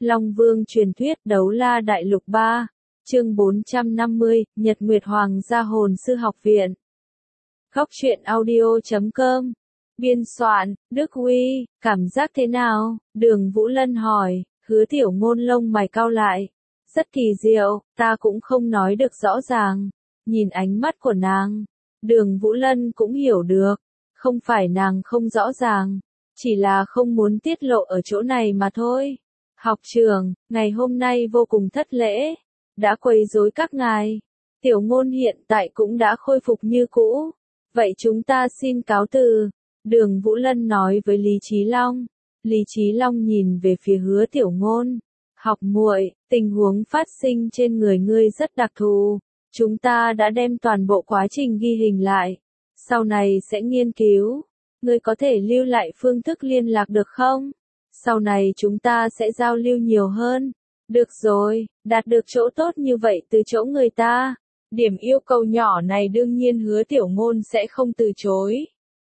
Long Vương truyền thuyết Đấu La Đại Lục 3, chương 450, Nhật Nguyệt Hoàng gia Hồn Sư Học Viện. Góc truyện audio.com. Biên soạn, Đức Huy, cảm giác thế nào? Đường Vũ Lân hỏi, Hứa Tiểu Ngôn lông mày cau lại. Rất kỳ diệu, ta cũng không nói được rõ ràng. Nhìn ánh mắt của nàng, Đường Vũ Lân cũng hiểu được. Không phải nàng không rõ ràng, chỉ là không muốn tiết lộ ở chỗ này mà thôi. Học trường, ngày hôm nay vô cùng thất lễ, đã quấy rối các ngài. Tiểu Ngôn hiện tại cũng đã khôi phục như cũ. Vậy chúng ta xin cáo từ. Đường Vũ Lân nói với Lý Chí Long. Lý Chí Long nhìn về phía Hứa Tiểu Ngôn. Học muội, tình huống phát sinh trên người ngươi rất đặc thù. Chúng ta đã đem toàn bộ quá trình ghi hình lại. Sau này sẽ nghiên cứu. Ngươi có thể lưu lại phương thức liên lạc được không? Sau này chúng ta sẽ giao lưu nhiều hơn. Được rồi, đạt được chỗ tốt như vậy từ chỗ người ta. Điểm yêu cầu nhỏ này đương nhiên Hứa Tiểu Ngôn sẽ không từ chối.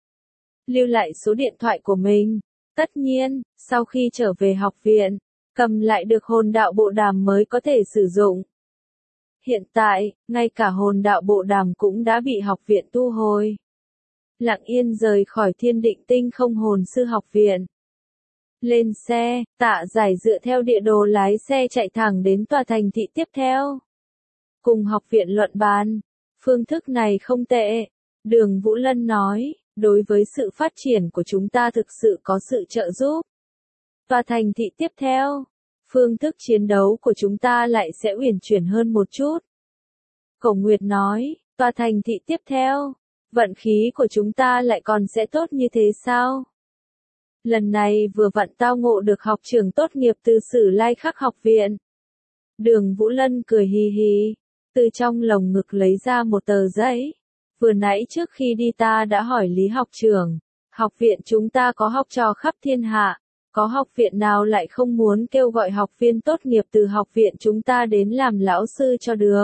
Lưu lại số điện thoại của mình. Tất nhiên, sau khi trở về học viện, cầm lại được hồn đạo bộ đàm mới có thể sử dụng. Hiện tại, ngay cả hồn đạo bộ đàm cũng đã bị học viện thu hồi. Lặng yên rời khỏi Thiên Định Tinh Không Hồn Sư Học Viện. Lên xe, Tạ Giải dựa theo địa đồ lái xe chạy thẳng đến tòa thành thị tiếp theo. Cùng học viện luận bàn, phương thức này không tệ. Đường Vũ Lân nói, đối với sự phát triển của chúng ta thực sự có sự trợ giúp. Tòa thành thị tiếp theo, phương thức chiến đấu của chúng ta lại sẽ uyển chuyển hơn một chút. Cổ Nguyệt nói, tòa thành thị tiếp theo, vận khí của chúng ta lại còn sẽ tốt như thế sao? Lần này vừa vặn tao ngộ được học trưởng tốt nghiệp từ Sử Lai Khắc học viện. Đường Vũ Lân cười hì hì, từ trong lồng ngực lấy ra một tờ giấy. Vừa nãy trước khi đi ta đã hỏi Lý học trưởng, học viện chúng ta có học trò khắp thiên hạ, có học viện nào lại không muốn kêu gọi học viên tốt nghiệp từ học viện chúng ta đến làm lão sư cho được.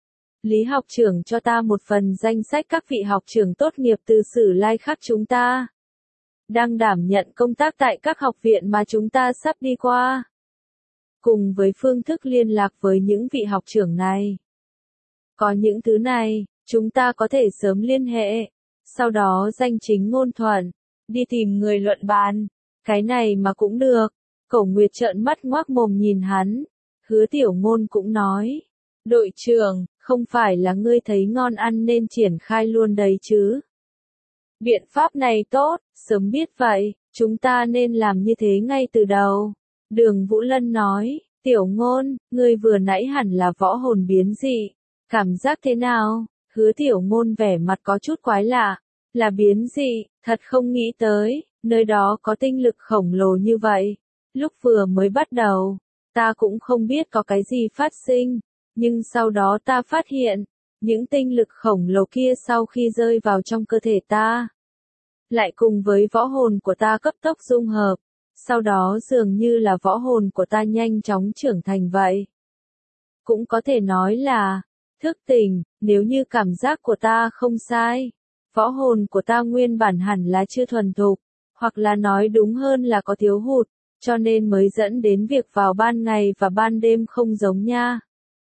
Lý học trưởng cho ta một phần danh sách các vị học trưởng tốt nghiệp từ Sử Lai Khắc chúng ta. Đang đảm nhận công tác tại các học viện mà chúng ta sắp đi qua. Cùng với phương thức liên lạc với những vị học trưởng này. Có những thứ này, chúng ta có thể sớm liên hệ. Sau đó danh chính ngôn thuận, đi tìm người luận bàn. Cái này mà cũng được. Cổ Nguyệt trợn mắt ngoác mồm nhìn hắn. Hứa Tiểu Ngôn cũng nói. Đội trưởng, không phải là ngươi thấy ngon ăn nên triển khai luôn đấy chứ. Biện pháp này tốt, sớm biết vậy, chúng ta nên làm như thế ngay từ đầu. Đường Vũ Lân nói, Tiểu Ngôn, ngươi vừa nãy hẳn là võ hồn biến dị. Cảm giác thế nào? Hứa Tiểu Ngôn vẻ mặt có chút quái lạ. Là biến dị, thật không nghĩ tới, nơi đó có tinh lực khổng lồ như vậy. Lúc vừa mới bắt đầu, ta cũng không biết có cái gì phát sinh. Nhưng sau đó ta phát hiện, những tinh lực khổng lồ kia sau khi rơi vào trong cơ thể ta, lại cùng với võ hồn của ta cấp tốc dung hợp. Sau đó dường như là võ hồn của ta nhanh chóng trưởng thành vậy. Cũng có thể nói là, thức tỉnh, nếu như cảm giác của ta không sai. Võ hồn của ta nguyên bản hẳn là chưa thuần thục, hoặc là nói đúng hơn là có thiếu hụt, cho nên mới dẫn đến việc vào ban ngày và ban đêm không giống nha.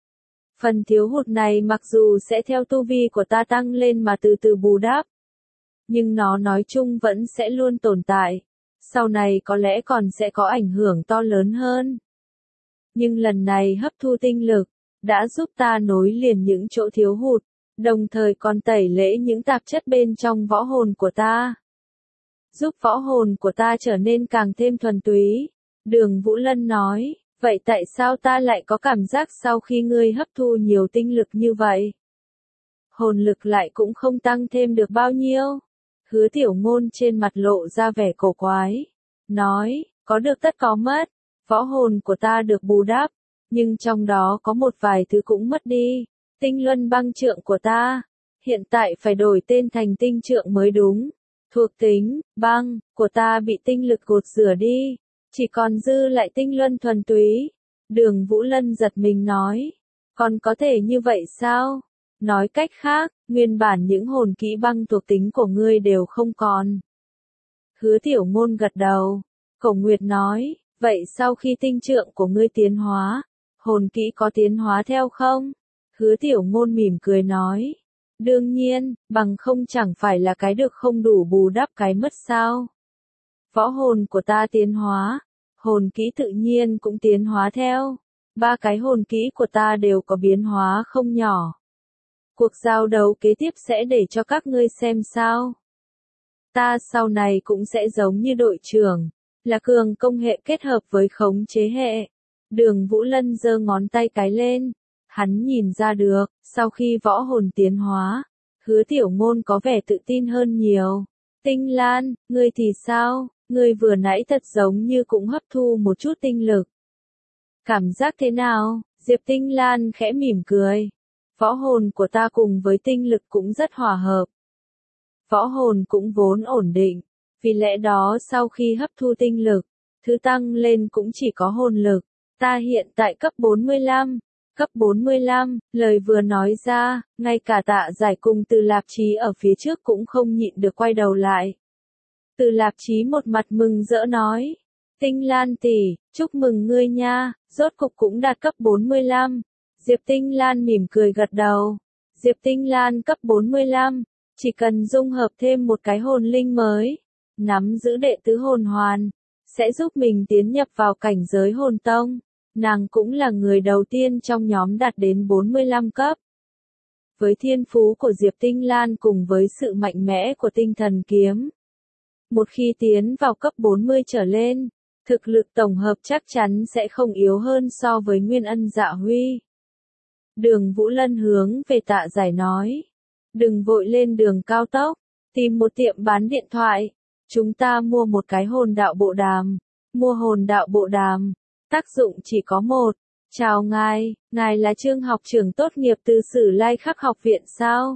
Phần thiếu hụt này mặc dù sẽ theo tu vi của ta tăng lên mà từ từ bù đắp, nhưng nó nói chung vẫn sẽ luôn tồn tại. Sau này có lẽ còn sẽ có ảnh hưởng to lớn hơn. Nhưng lần này hấp thu tinh lực, đã giúp ta nối liền những chỗ thiếu hụt, đồng thời còn tẩy lễ những tạp chất bên trong võ hồn của ta. Giúp võ hồn của ta trở nên càng thêm thuần túy. Đường Vũ Lân nói, vậy tại sao ta lại có cảm giác sau khi ngươi hấp thu nhiều tinh lực như vậy? Hồn lực lại cũng không tăng thêm được bao nhiêu. Hứa Tiểu Ngôn trên mặt lộ ra vẻ cổ quái. Nói, có được tất có mất. Võ hồn của ta được bù đắp. Nhưng trong đó có một vài thứ cũng mất đi. Tinh luân băng trượng của ta. Hiện tại phải đổi tên thành tinh trượng mới đúng. Thuộc tính, băng, của ta bị tinh lực gột rửa đi. Chỉ còn dư lại tinh luân thuần túy. Đường Vũ Lân giật mình nói. Còn có thể như vậy sao? Nói cách khác, nguyên bản những hồn kỹ băng thuộc tính của ngươi đều không còn. Hứa Tiểu Ngôn gật đầu. Cổ Nguyệt nói, Vậy sau khi tinh trượng của ngươi tiến hóa, hồn kỹ có tiến hóa theo không? Hứa Tiểu Ngôn mỉm cười nói. Đương nhiên, bằng không chẳng phải là cái được không đủ bù đắp cái mất sao. Võ hồn của ta tiến hóa, hồn kỹ tự nhiên cũng tiến hóa theo. 3 cái hồn kỹ của ta đều có biến hóa không nhỏ. Cuộc giao đấu kế tiếp sẽ để cho các ngươi xem sao. Ta sau này cũng sẽ giống như đội trưởng, là cường công hệ kết hợp với khống chế hệ. Đường Vũ Lân giơ ngón tay cái lên. Hắn nhìn ra được, sau khi võ hồn tiến hóa, Hứa Tiểu Ngôn có vẻ tự tin hơn nhiều. Tinh Lan, ngươi thì sao? Ngươi vừa nãy thật giống như cũng hấp thu một chút tinh lực. Cảm giác thế nào? Diệp Tinh Lan khẽ mỉm cười. Võ hồn của ta cùng với tinh lực cũng rất hòa hợp. Võ hồn cũng vốn ổn định, vì lẽ đó sau khi hấp thu tinh lực, thứ tăng lên cũng chỉ có hồn lực. Ta hiện tại cấp 45. Cấp 45, lời vừa nói ra, ngay cả Tạ Giải cùng Từ Lạp Chí ở phía trước cũng không nhịn được quay đầu lại. Từ Lạp Chí một mặt mừng rỡ nói, Tinh Lan tỷ, chúc mừng ngươi nha, rốt cục cũng đạt cấp 45. Diệp Tinh Lan mỉm cười gật đầu. Diệp Tinh Lan cấp 45, chỉ cần dung hợp thêm một cái hồn linh mới, nắm giữ đệ tứ hồn hoàn, sẽ giúp mình tiến nhập vào cảnh giới hồn tông. Nàng cũng là người đầu tiên trong nhóm đạt đến 45 cấp. Với thiên phú của Diệp Tinh Lan cùng với sự mạnh mẽ của tinh thần kiếm, một khi tiến vào cấp 40 trở lên, thực lực tổng hợp chắc chắn sẽ không yếu hơn so với Nguyên Ân Dạ Huy. Đường Vũ Lân hướng về Tạ Giải nói, đừng vội lên đường cao tốc, tìm một tiệm bán điện thoại, chúng ta mua một cái hồn đạo bộ đàm, mua hồn đạo bộ đàm. Tác dụng chỉ có một. Chào ngài là Trương học trưởng tốt nghiệp từ Sử Lai Khắc học viện sao?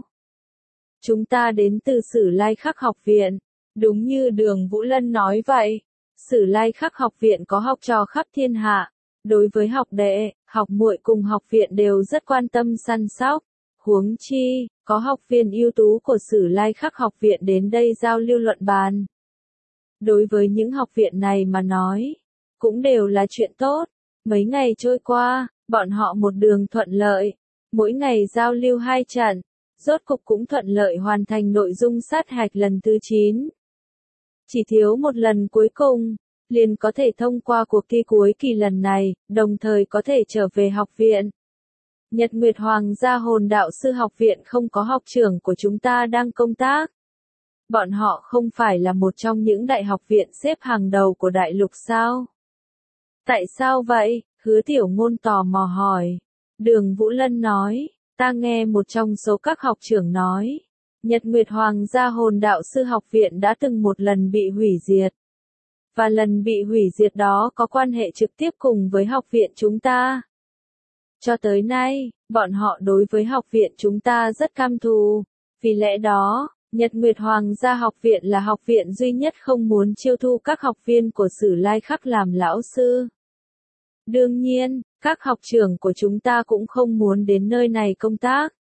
Chúng ta đến từ Sử Lai Khắc học viện. Đúng như Đường Vũ Lân nói vậy. Sử Lai Khắc học viện có học trò khắp thiên hạ. Đối với học đệ, học muội cùng học viện đều rất quan tâm săn sóc. Huống chi, có học viên ưu tú của Sử Lai Khắc học viện đến đây giao lưu luận bàn. Đối với những học viện này mà nói, cũng đều là chuyện tốt. Mấy ngày trôi qua, bọn họ một đường thuận lợi, mỗi ngày giao lưu 2 trận, rốt cục cũng thuận lợi hoàn thành nội dung sát hạch lần thứ 9. Chỉ thiếu một lần cuối cùng, liền có thể thông qua cuộc thi cuối kỳ lần này, đồng thời có thể trở về học viện. Nhật Nguyệt Hoàng gia hồn đạo sư học viện không có học trưởng của chúng ta đang công tác. Bọn họ không phải là một trong những đại học viện xếp hàng đầu của đại lục sao? Tại sao vậy? Hứa Tiểu Ngôn tò mò hỏi. Đường Vũ Lân nói, ta nghe một trong số các học trưởng nói, Nhật Nguyệt Hoàng gia hồn đạo sư học viện đã từng một lần bị hủy diệt. Và lần bị hủy diệt đó có quan hệ trực tiếp cùng với học viện chúng ta. Cho tới nay, bọn họ đối với học viện chúng ta rất căm thù. Vì lẽ đó, Nhật Nguyệt Hoàng gia học viện là học viện duy nhất không muốn chiêu thu các học viên của Sử Lai Khắc làm lão sư. Đương nhiên, các học trưởng của chúng ta cũng không muốn đến nơi này công tác.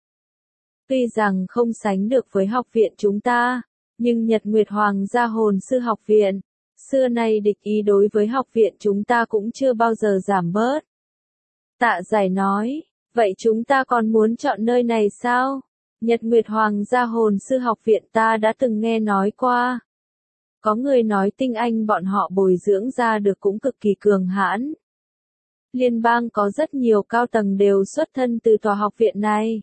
Tuy rằng không sánh được với học viện chúng ta, nhưng Nhật Nguyệt Hoàng gia hồn sư học viện, xưa nay địch ý đối với học viện chúng ta cũng chưa bao giờ giảm bớt. Tạ Giải nói, vậy chúng ta còn muốn chọn nơi này sao? Nhật Nguyệt Hoàng gia hồn sư học viện ta đã từng nghe nói qua. Có người nói tinh anh bọn họ bồi dưỡng ra được cũng cực kỳ cường hãn. Liên bang có rất nhiều cao tầng đều xuất thân từ tòa học viện này.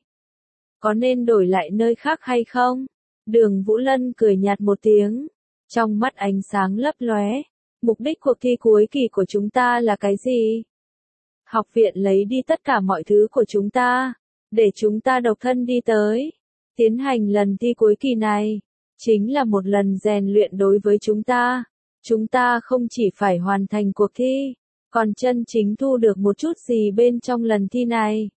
Có nên đổi lại nơi khác hay không? Đường Vũ Lân cười nhạt một tiếng. Trong mắt ánh sáng lấp lóe. Mục đích cuộc thi cuối kỳ của chúng ta là cái gì? Học viện lấy đi tất cả mọi thứ của chúng ta, để chúng ta độc thân đi tới. Tiến hành lần thi cuối kỳ này, chính là một lần rèn luyện đối với chúng ta. Chúng ta không chỉ phải hoàn thành cuộc thi, còn chân chính thu được một chút gì bên trong lần thi này.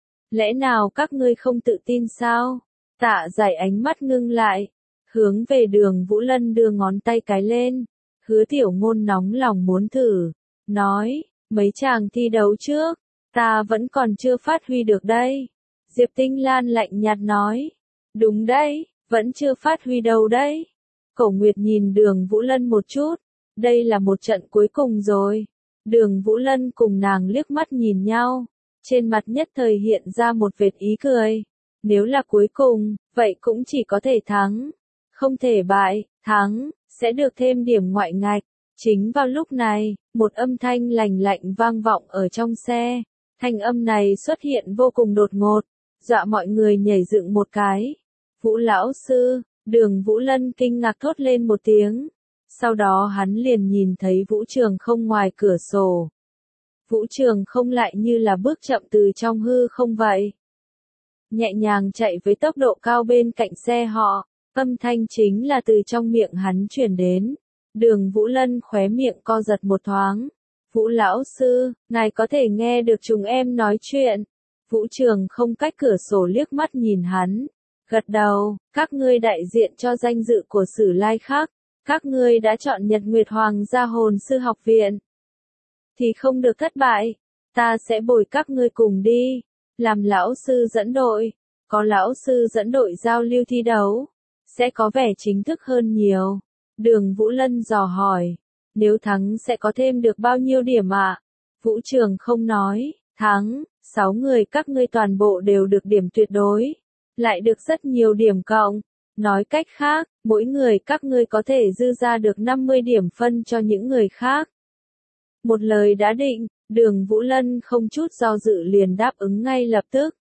Lẽ nào các ngươi không tự tin sao? Tạ Giải ánh mắt ngưng lại, hướng về Đường Vũ Lân đưa ngón tay cái lên. Hứa Tiểu Ngôn nóng lòng muốn thử, nói, mấy chàng thi đấu trước, ta vẫn còn chưa phát huy được đây. Diệp Tinh Lan lạnh nhạt nói, đúng đấy, vẫn chưa phát huy đâu đấy. Cổ Nguyệt nhìn Đường Vũ Lân một chút, đây là một trận cuối cùng rồi. Đường Vũ Lân cùng nàng liếc mắt nhìn nhau, trên mặt nhất thời hiện ra một vệt ý cười. Nếu là cuối cùng, vậy cũng chỉ có thể thắng. Không thể bại, thắng, sẽ được thêm điểm ngoại ngạch. Chính vào lúc này, một âm thanh lành lạnh vang vọng ở trong xe. Thanh âm này xuất hiện vô cùng đột ngột, dọa mọi người nhảy dựng một cái. Vũ lão sư, Đường Vũ Lân kinh ngạc thốt lên một tiếng. Sau đó hắn liền nhìn thấy Vũ Trường Không ngoài cửa sổ. Vũ Trường Không lại như là bước chậm từ trong hư không vậy. Nhẹ nhàng chạy với tốc độ cao bên cạnh xe họ, âm thanh chính là từ trong miệng hắn truyền đến. Đường Vũ Lân khóe miệng co giật một thoáng. Vũ lão sư, ngài có thể nghe được chúng em nói chuyện. Vũ Trường Không cách cửa sổ liếc mắt nhìn hắn. Gật đầu, các ngươi đại diện cho danh dự của Sử Lai Khắc. Các ngươi đã chọn Nhật Nguyệt Hoàng gia hồn sư học viện. Thì không được thất bại. Ta sẽ bồi các ngươi cùng đi. Làm lão sư dẫn đội. Có lão sư dẫn đội giao lưu thi đấu. Sẽ có vẻ chính thức hơn nhiều. Đường Vũ Lân dò hỏi. Nếu thắng sẽ có thêm được bao nhiêu điểm ạ? Vũ Trường Không nói. Thắng, 6 người các ngươi toàn bộ đều được điểm tuyệt đối. Lại được rất nhiều điểm cộng. Nói cách khác, mỗi người các ngươi có thể dư ra được 50 điểm phân cho những người khác. Một lời đã định, Đường Vũ Lân không chút do dự liền đáp ứng ngay lập tức.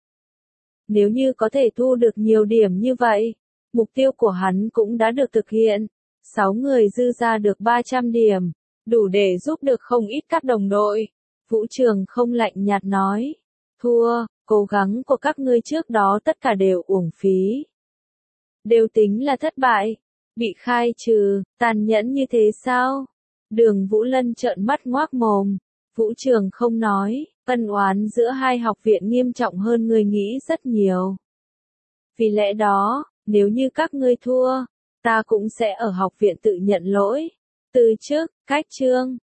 Nếu như có thể thu được nhiều điểm như vậy, mục tiêu của hắn cũng đã được thực hiện. 6 người dư ra được 300 điểm, đủ để giúp được không ít các đồng đội. Vũ Trường Không lạnh nhạt nói, thua, cố gắng của các ngươi trước đó tất cả đều uổng phí. Đều tính là thất bại, bị khai trừ, tàn nhẫn như thế sao? Đường Vũ Lân trợn mắt ngoác mồm. Vũ Trường Không nói, ân oán giữa hai học viện nghiêm trọng hơn ngươi nghĩ rất nhiều. Vì lẽ đó, nếu như các ngươi thua, ta cũng sẽ ở học viện tự nhận lỗi. Từ chức, cách chương.